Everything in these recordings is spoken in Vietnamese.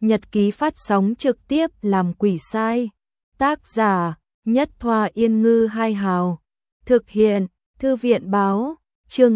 Nhật ký phát sóng trực tiếp làm quỷ sai. Tác giả Nhất Thoa Yên Ngư Hai Hào. Thực hiện Thư viện Báo. Chương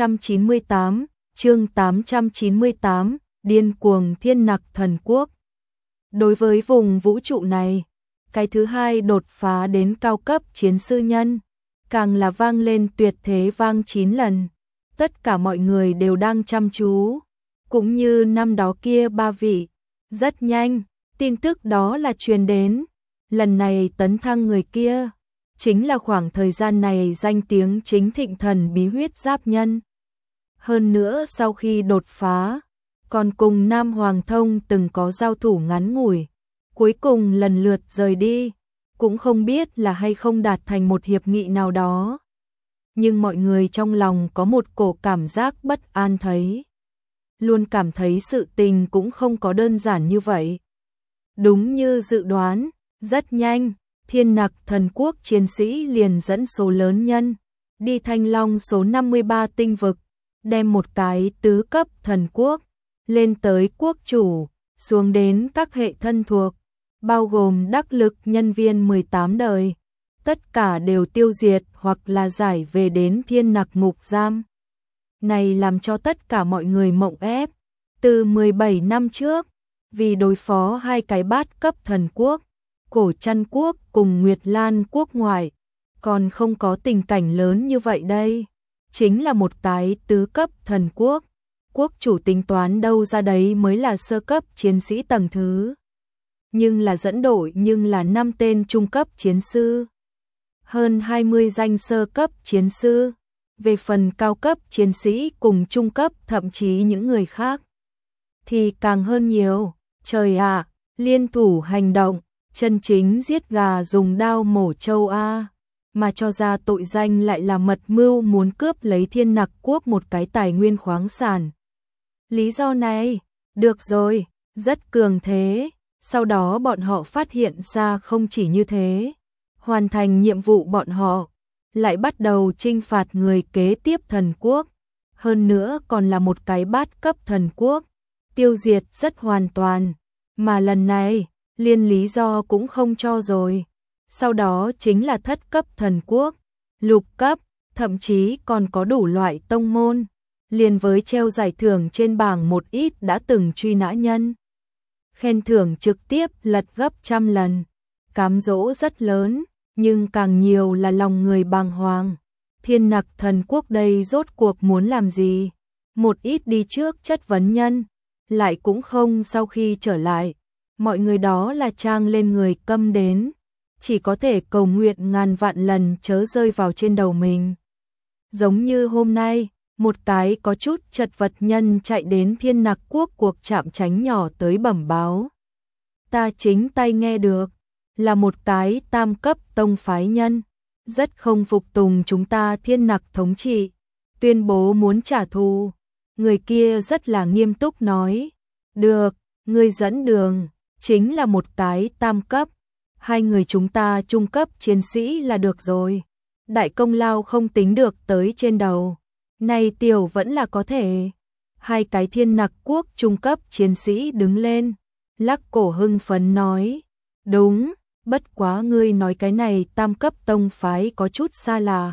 898, Điên cuồng Thiên Nặc Thần Quốc. Đối với vùng vũ trụ này, cái thứ hai đột phá đến cao cấp chiến sư nhân, càng là vang lên tuyệt thế vang 9 lần. Tất cả mọi người đều đang chăm chú, cũng như năm đó kia 3 vị. Rất nhanh, tin tức đó là truyền đến, lần này tấn thăng người kia, chính là khoảng thời gian này danh tiếng chính thịnh thần bí huyết giáp nhân. Hơn nữa sau khi đột phá, còn cùng Nam Hoàng Thông từng có giao thủ ngắn ngủi, cuối cùng lần lượt rời đi, cũng không biết là hay không đạt thành một hiệp nghị nào đó. Nhưng mọi người trong lòng có một cổ cảm giác bất an thấy. Luôn cảm thấy sự tình cũng không có đơn giản như vậy. Đúng như dự đoán, rất nhanh, Thiên Nặc Thần Quốc chiến sĩ liền dẫn số lớn nhân, đi Thanh Long số 53 tinh vực, đem một cái tứ cấp thần quốc, lên tới quốc chủ, xuống đến các hệ thân thuộc, bao gồm đắc lực nhân viên 18 đời. Tất cả đều tiêu diệt hoặc là giải về đến Thiên Nặc ngục giam. Này làm cho tất cả mọi người mộng ép. Từ 17 năm trước, vì đối phó hai cái bát cấp thần quốc, Cổ Trăn Quốc cùng Nguyệt Lan Quốc ngoại, còn không có tình cảnh lớn như vậy đây. Chính là một cái tứ cấp thần quốc. Quốc chủ tính toán đâu ra đấy mới là sơ cấp chiến sĩ tầng thứ. Nhưng là dẫn đội nhưng là 5 tên trung cấp chiến sư. Hơn 20 danh sơ cấp chiến sư. Về phần cao cấp chiến sĩ cùng trung cấp thậm chí những người khác thì càng hơn nhiều. Trời ạ, liên thủ hành động, chân chính giết gà dùng đao mổ trâu a, mà cho ra tội danh lại là mật mưu muốn cướp lấy Thiên Nặc Quốc một cái tài nguyên khoáng sản. Lý do này, được rồi, rất cường thế. Sau đó bọn họ phát hiện ra không chỉ như thế, hoàn thành nhiệm vụ bọn họ lại bắt đầu trinh phạt người kế tiếp thần quốc, hơn nữa còn là một cái bát cấp thần quốc, tiêu diệt rất hoàn toàn, mà lần này, liên lý do cũng không cho rồi. Sau đó chính là thất cấp thần quốc, lục cấp, thậm chí còn có đủ loại tông môn, liền với treo giải thưởng trên bảng một ít đã từng truy nã nhân. Khen thưởng trực tiếp lật gấp trăm lần, cám dỗ rất lớn. Nhưng càng nhiều là lòng người bàng hoàng. Thiên Nặc Thần Quốc đây rốt cuộc muốn làm gì? Một ít đi trước chất vấn nhân, lại cũng không sau khi trở lại. Mọi người đó là trang lên người câm đến, chỉ có thể cầu nguyện ngàn vạn lần chớ rơi vào trên đầu mình. Giống như hôm nay, một cái có chút chật vật nhân chạy đến Thiên Nặc Quốc cuộc chạm tránh nhỏ tới bẩm báo. Ta chính tay nghe được. Là một cái tam cấp tông phái nhân, rất không phục tùng chúng ta Thiên Nặc thống trị, tuyên bố muốn trả thù. Người kia rất là nghiêm túc nói, được, người dẫn đường, chính là một cái tam cấp, hai người chúng ta trung cấp chiến sĩ là được rồi. Đại công lao không tính được tới trên đầu, này tiểu vẫn là có thể. Hai cái Thiên Nặc Quốc trung cấp chiến sĩ đứng lên, lắc cổ hưng phấn nói, đúng. Bất quá ngươi nói cái này tam cấp tông phái có chút xa lạ.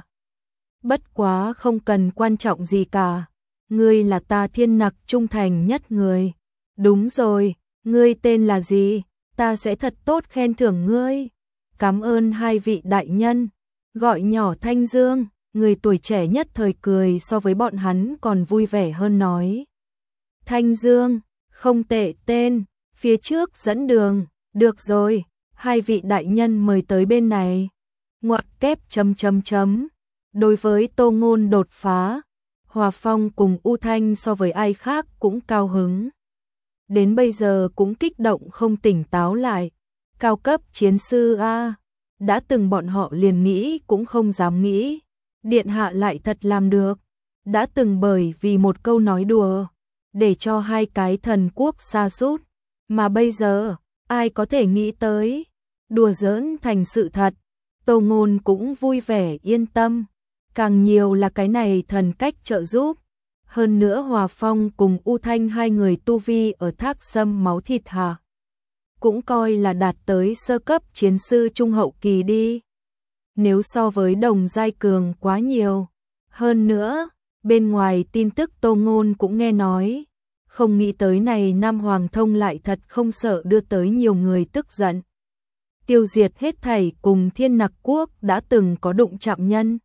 Bất quá không cần quan trọng gì cả. Ngươi là ta Thiên Nặc trung thành nhất người. Đúng rồi, ngươi tên là gì? Ta sẽ thật tốt khen thưởng ngươi. Cảm ơn hai vị đại nhân. Gọi nhỏ Thanh Dương, người tuổi trẻ nhất thời cười so với bọn hắn còn vui vẻ hơn nói. Thanh Dương, không tệ tên, phía trước dẫn đường, được rồi. Hai vị đại nhân mời tới bên này. Ngoặc kép . Đối với Tô Ngôn đột phá, Hòa Phong cùng U Thanh so với ai khác cũng cao hứng. Đến bây giờ cũng kích động không tỉnh táo lại. Cao cấp chiến sư a, đã từng bọn họ liền nghĩ cũng không dám nghĩ. Điện hạ lại thật làm được. Đã từng bởi vì một câu nói đùa, để cho hai cái thần quốc sa sút. Mà bây giờ, ai có thể nghĩ tới, đùa giỡn thành sự thật. Tô Ngôn cũng vui vẻ yên tâm, càng nhiều là cái này thần cách trợ giúp. Hơn nữa Hòa Phong cùng U Thanh hai người tu vi ở Thác Sâm máu thịt hạ cũng coi là đạt tới sơ cấp chiến sư trung hậu kỳ đi. Nếu so với đồng giai cường quá nhiều. Hơn nữa, bên ngoài tin tức Tô Ngôn cũng nghe nói, không nghĩ tới này Nam Hoàng Thông lại thật không sợ đưa tới nhiều người tức giận. Tiêu diệt hết thảy cùng Thiên Nặc Quốc đã từng có đụng chạm nhân.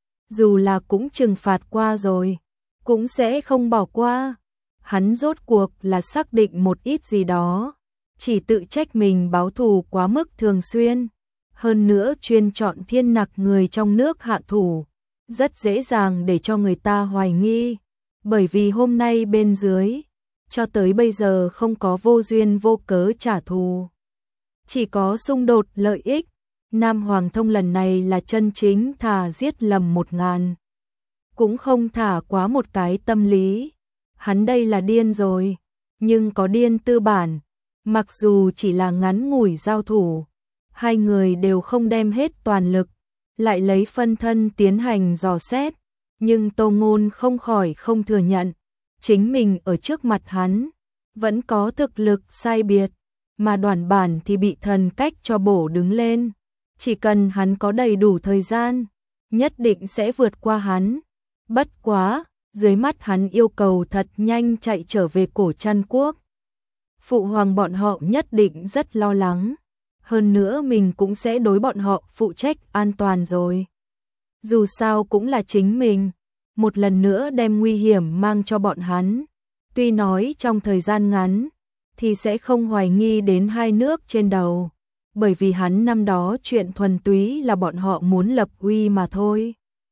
Dù là cũng trừng phạt qua rồi, cũng sẽ không bỏ qua. Hắn rốt cuộc là xác định một ít gì đó, chỉ tự trách mình báo thù quá mức thường xuyên. Hơn nữa chuyên chọn Thiên Nặc người trong nước hạ thủ, rất dễ dàng để cho người ta hoài nghi. Bởi vì hôm nay bên dưới, cho tới bây giờ không có vô duyên vô cớ trả thù. Chỉ có xung đột lợi ích. Nam Hoàng Thông lần này là chân chính thà giết lầm 1000. Cũng không thả quá một cái tâm lý. Hắn đây là điên rồi, nhưng có điên tư bản. Mặc dù chỉ là ngắn ngủi giao thủ, hai người đều không đem hết toàn lực, lại lấy phân thân tiến hành dò xét. Nhưng Tô Ngôn không khỏi không thừa nhận, chính mình ở trước mặt hắn, vẫn có thực lực sai biệt, mà Đoàn Bản thì bị thần cách cho bổ đứng lên. Chỉ cần hắn có đầy đủ thời gian, nhất định sẽ vượt qua hắn. Bất quá, dưới mắt hắn yêu cầu thật nhanh chạy trở về Cổ Trăn Quốc. Phụ hoàng bọn họ nhất định rất lo lắng. Hơn nữa mình cũng sẽ đối bọn họ phụ trách an toàn rồi. Dù sao cũng là chính mình, một lần nữa đem nguy hiểm mang cho bọn hắn. Tuy nói trong thời gian ngắn, thì sẽ không hoài nghi đến hai nước trên đầu. Bởi vì hắn năm đó chuyện thuần túy là bọn họ muốn lập uy mà thôi.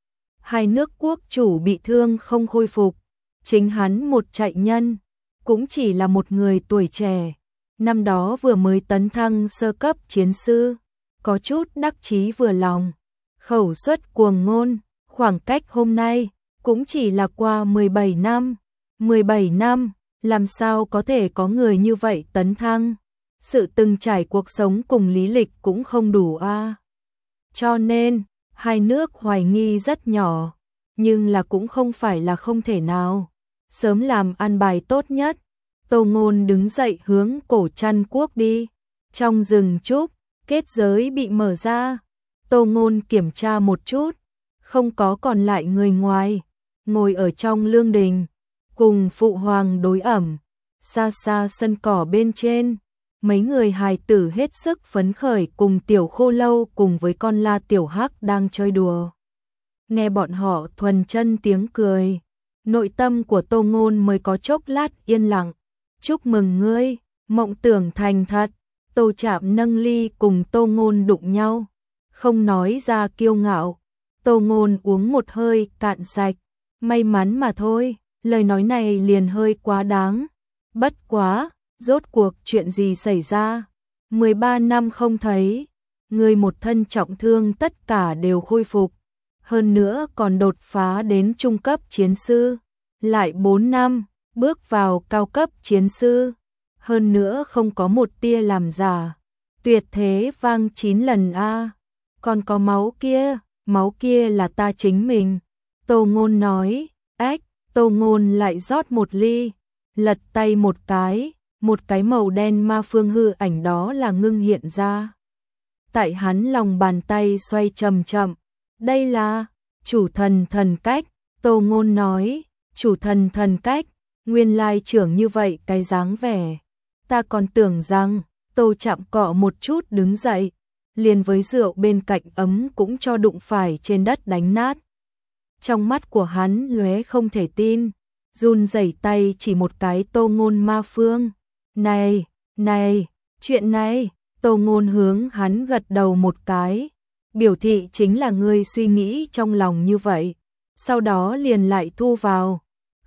Hai nước quốc chủ bị thương không khôi phục, chính hắn một chạy nhân, cũng chỉ là một người tuổi trẻ. Năm đó vừa mới tấn thăng sơ cấp chiến sư, có chút đắc chí vừa lòng, khẩu suất cuồng ngôn, khoảng cách hôm nay, cũng chỉ là qua 17 năm. 17 năm, làm sao có thể có người như vậy tấn thăng? Sự từng trải cuộc sống cùng lý lịch cũng không đủ a. Cho nên, hai nước hoài nghi rất nhỏ, nhưng là cũng không phải là không thể nào. Sớm làm an bài tốt nhất, Tô Ngôn đứng dậy hướng Cổ Trăn Quốc đi. Trong rừng trúc, kết giới bị mở ra. Tô Ngôn kiểm tra một chút, không có còn lại người ngoài, ngồi ở trong lương đình, cùng phụ hoàng đối ẩm. Xa xa sân cỏ bên trên, mấy người hài tử hết sức phấn khởi cùng Tiểu Khô Lâu cùng với con la Tiểu Hắc đang chơi đùa. Nghe bọn họ thuần chân tiếng cười, nội tâm của Tô Ngôn mới có chốc lát yên lặng. Chúc mừng ngươi, mộng tưởng thành thật. Tô Trạm nâng ly cùng Tô Ngôn đụng nhau, không nói ra kiêu ngạo. Tô Ngôn uống một hơi cạn sạch, may mắn mà thôi, lời nói này liền hơi quá đáng. Bất quá, rốt cuộc chuyện gì xảy ra? 13 năm không thấy, người một thân trọng thương tất cả đều khôi phục, hơn nữa còn đột phá đến trung cấp chiến sư, lại 4 năm, bước vào cao cấp chiến sư, hơn nữa không có một tia làm giả, tuyệt thế vang 9 lần a. Còn có máu kia là ta chính mình. Tô Ngôn nói, ách, Tô Ngôn lại rót một ly, lật tay một cái màu đen ma phương hư ảnh đó là ngưng hiện ra. Tại hắn lòng bàn tay xoay chậm chậm, đây là chủ thần thần cách. Tô Ngôn nói, chủ thần thần cách, nguyên lai trưởng như vậy cái dáng vẻ. Ta còn tưởng rằng, Tô Trạm cọ một chút đứng dậy, liền với rượu bên cạnh ấm cũng cho đụng phải trên đất đánh nát. Trong mắt của hắn lóe không thể tin, run rẩy tay chỉ một cái Tô Ngôn ma phương. Này, chuyện này, Tô Ngôn hướng hắn gật đầu một cái, biểu thị chính là ngươi suy nghĩ trong lòng như vậy, sau đó liền lại thu vào.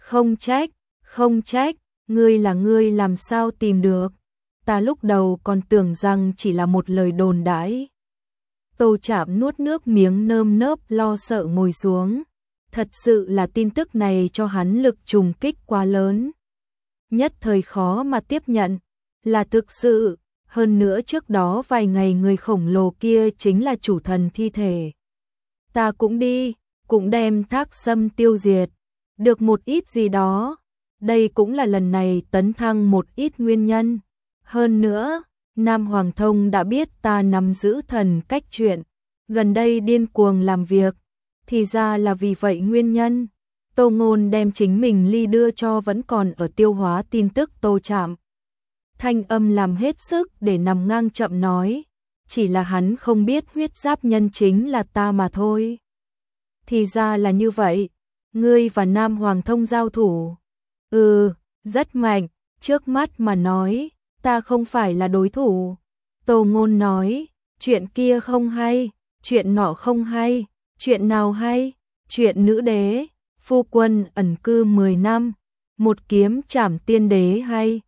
Không trách, ngươi là ngươi làm sao tìm được, ta lúc đầu còn tưởng rằng chỉ là một lời đồn đãi. Tô Trạm nuốt nước miếng nơm nớp lo sợ ngồi xuống, thật sự là tin tức này cho hắn lực trùng kích quá lớn. Nhất thời khó mà tiếp nhận, là thực sự, hơn nữa trước đó vài ngày người khổng lồ kia chính là chủ thần thi thể. Ta cũng đi, cũng đem Thác Sâm tiêu diệt. được một ít gì đó. Đây cũng là lần này tấn thăng một ít nguyên nhân. Hơn nữa, Nam Hoàng Thông đã biết ta nắm giữ thần cách chuyện, gần đây điên cuồng làm việc, thì ra là vì vậy nguyên nhân. Tô Ngôn đem chính mình ly đưa cho vẫn còn ở tiêu hóa tin tức Tô Trạm. Thanh âm làm hết sức để nằm ngang chậm nói, chỉ là hắn không biết huyết giáp nhân chính là ta mà thôi. Thì ra là như vậy, ngươi và Nam Hoàng Thông giao thủ. Rất mạnh, trước mắt mà nói, ta không phải là đối thủ. Tô Ngôn nói, chuyện kia không hay, chuyện nọ không hay, chuyện nào hay, chuyện nữ đế, phu quân ẩn cư 10 năm, một kiếm trảm tiên đế hay.